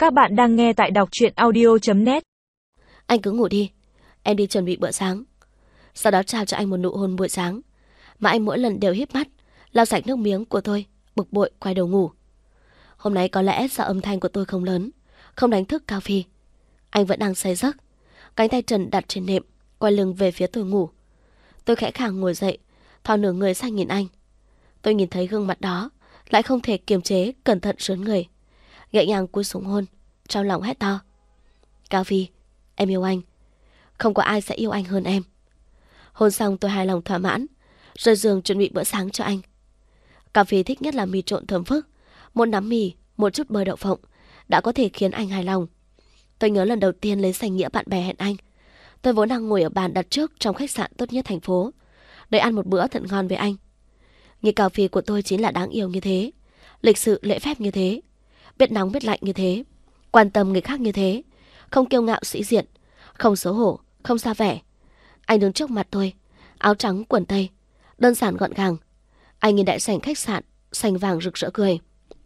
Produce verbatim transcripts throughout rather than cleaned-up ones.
Các bạn đang nghe tại đọc truyện audio chấm net. Anh cứ ngủ đi, em đi chuẩn bị bữa sáng. Sau đó trao cho anh một nụ hôn buổi sáng, mà anh mỗi lần đều híp mắt, lau sạch nước miếng của tôi, bực bội quay đầu ngủ. Hôm nay có lẽ do âm thanh của tôi không lớn, không đánh thức Cao Phi. Anh vẫn đang say giấc, cánh tay trần đặt trên nệm, quay lưng về phía tôi ngủ. Tôi khẽ khàng ngồi dậy, thò nửa người sang nhìn anh. Tôi nhìn thấy gương mặt đó, lại không thể kiềm chế, cẩn thận sướn người, nhẹ nhàng cúi xuống hôn, trong lòng hét to: Cao Phi, em yêu anh. Không có ai sẽ yêu anh hơn em. Hôn xong tôi hài lòng thỏa mãn, rời giường chuẩn bị bữa sáng cho anh. Cao Phi thích nhất là mì trộn thơm phức, một nắm mì, một chút bơ đậu phộng đã có thể khiến anh hài lòng. Tôi nhớ lần đầu tiên lấy danh nghĩa bạn bè hẹn anh, tôi vốn đang ngồi ở bàn đặt trước trong khách sạn tốt nhất thành phố, để ăn một bữa thật ngon với anh. Như Cao Phi của tôi chính là đáng yêu như thế, lịch sự lễ phép như thế, biết nóng biết lạnh như thế, quan tâm người khác như thế, không kiêu ngạo sĩ diện, không xấu hổ, không xa vẻ. Anh đứng trước mặt tôi, áo trắng quần tây, đơn giản gọn gàng. Anh nhìn đại sảnh khách sạn xanh vàng rực rỡ cười: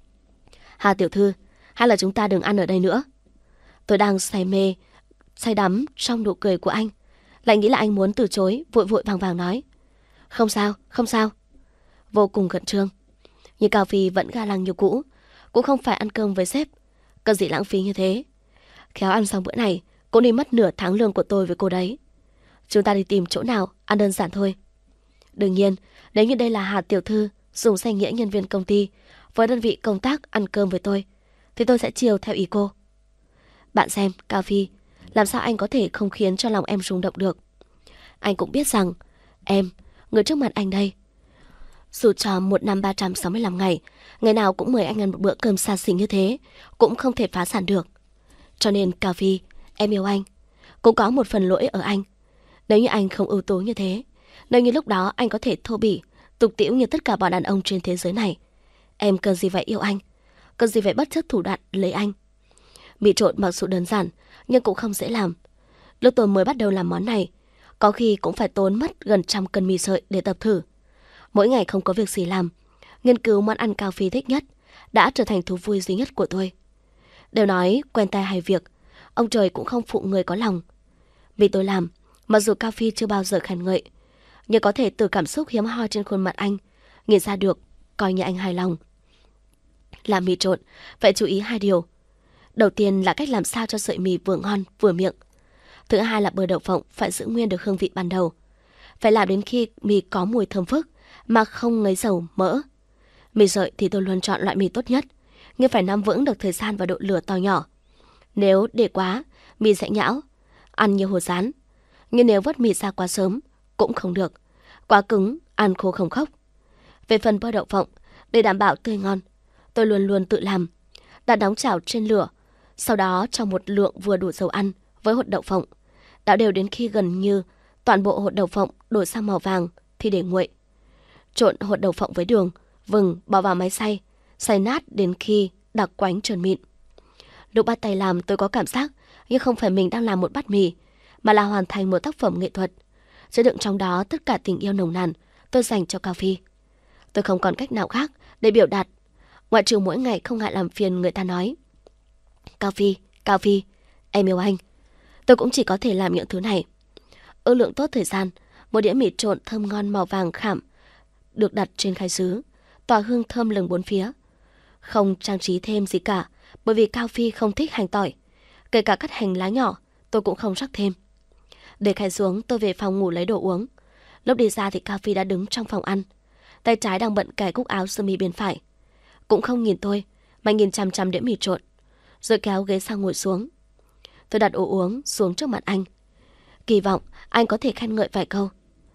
Hà tiểu thư, hay là chúng ta đừng ăn ở đây nữa? Tôi đang say mê, say đắm trong nụ cười của anh, lại nghĩ là anh muốn từ chối, vội vội vàng vàng nói: Không sao, không sao. Vô cùng khẩn trương, nhưng Cao Phi vẫn ga lăng như cũ, cũng không phải ăn cơm với sếp, cần gì lãng phí như thế. Khéo ăn xong bữa này cũng đi mất nửa tháng lương của tôi với cô đấy. Chúng ta đi tìm chỗ nào ăn đơn giản thôi. Đương nhiên, nếu như đây là Hà tiểu thư dùng danh nghĩa nhân viên công ty với đơn vị công tác ăn cơm với tôi, thì tôi sẽ chiều theo ý cô. Bạn xem, Cao Phi, làm sao anh có thể không khiến cho lòng em rung động được? Anh cũng biết rằng em, người trước mặt anh đây, dù cho một năm ba trăm sáu mươi lăm ngày, ngày nào cũng mời anh ăn một bữa cơm xa xỉ như thế, cũng không thể phá sản được. Cho nên Cao Phi, em yêu anh, cũng có một phần lỗi ở anh. Nếu như anh không ưu tú như thế, nếu như lúc đó anh có thể thô bỉ, tục tĩu như tất cả bọn đàn ông trên thế giới này, em cần gì phải yêu anh, cần gì phải bất chấp thủ đoạn lấy anh. Mì trộn mặc dù đơn giản, nhưng cũng không dễ làm. Lúc tôi mới bắt đầu làm món này, có khi cũng phải tốn mất gần trăm cân mì sợi để tập thử. Mỗi ngày không có việc gì làm, nghiên cứu món ăn Cao Phi thích nhất đã trở thành thú vui duy nhất của tôi. Đều nói quen tay hay việc, ông trời cũng không phụ người có lòng. Vì tôi làm, mặc dù Cao Phi chưa bao giờ khen ngợi, nhưng có thể từ cảm xúc hiếm hoi trên khuôn mặt anh nhìn ra được, coi như anh hài lòng. Làm mì trộn phải chú ý hai điều. Đầu tiên là cách làm sao cho sợi mì vừa ngon vừa miệng. Thứ hai là bơ đậu phộng phải giữ nguyên được hương vị ban đầu, phải làm đến khi mì có mùi thơm phức mà không ngấy dầu mỡ. Mì sợi thì tôi luôn chọn loại mì tốt nhất, nhưng phải nắm vững được thời gian và độ lửa to nhỏ. Nếu để quá, mì sẽ nhão, ăn như hồ rán. Nhưng nếu vớt mì ra quá sớm cũng không được, quá cứng, ăn khô không khốc. Về phần bơ đậu phộng, để đảm bảo tươi ngon, tôi luôn luôn tự làm, đặt đóng chảo trên lửa, sau đó cho một lượng vừa đủ dầu ăn với hột đậu phộng, đảo đều đến khi gần như toàn bộ hột đậu phộng đổi sang màu vàng thì để nguội. Trộn hột đậu phộng với đường, vừng bỏ vào máy xay, xay nát đến khi đặc quánh trơn mịn. Lúc bắt tay làm tôi có cảm giác như không phải mình đang làm một bát mì, mà là hoàn thành một tác phẩm nghệ thuật, chứa đựng trong đó tất cả tình yêu nồng nàn tôi dành cho Cao Phi. Tôi không còn cách nào khác để biểu đạt, ngoại trừ mỗi ngày không ngại làm phiền người ta nói: Cao Phi, Cao Phi, em yêu anh. Tôi cũng chỉ có thể làm những thứ này. Ước lượng tốt thời gian, một đĩa mì trộn thơm ngon màu vàng khảm được đặt trên khay sứ, tỏa hương thơm lừng bốn phía. Không trang trí thêm gì cả, bởi vì Cao Phi không thích hành tỏi, kể cả cắt hành lá nhỏ tôi cũng không rắc thêm. Để khay xuống, tôi về phòng ngủ lấy đồ uống. Lúc đi ra thì Cao Phi đã đứng trong phòng ăn, tay trái đang bận cài cúc áo sơ mi bên phải, cũng không nhìn tôi mà nhìn chằm chằm đĩa mì trộn, rồi kéo ghế sang ngồi xuống. Tôi đặt ổ uống xuống trước mặt anh, kỳ vọng anh có thể khen ngợi vài câu.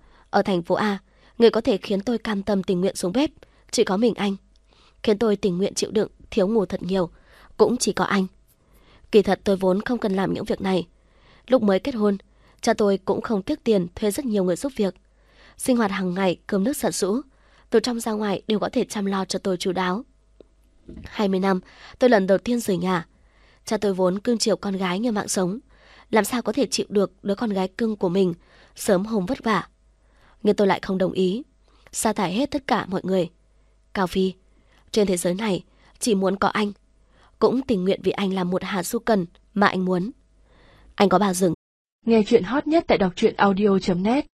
Ở thành phố A, người có thể khiến tôi cam tâm tình nguyện xuống bếp chỉ có mình anh, khiến tôi tình nguyện chịu đựng thiếu ngủ thật nhiều cũng chỉ có anh. Kỳ thật tôi vốn không cần làm những việc này. Lúc mới kết hôn, cha tôi cũng không tiếc tiền thuê rất nhiều người giúp việc. Sinh hoạt hàng ngày, cơm nước giặt giũ, từ trong ra ngoài đều có thể chăm lo cho tôi chu đáo. hai mươi năm, tôi lần đầu tiên rời nhà. Cha tôi vốn cưng chiều con gái như mạng sống, làm sao có thể chịu được đứa con gái cưng của mình sớm hôm vất vả. Nhưng tôi lại không đồng ý, sa thải hết tất cả mọi người. Cao Phi, trên thế giới này chỉ muốn có anh, cũng tình nguyện vì anh làm một hạt xu cần mà anh muốn. Anh có bảo dừng. Nghe chuyện hot nhất tại đọc truyện audio chấm net.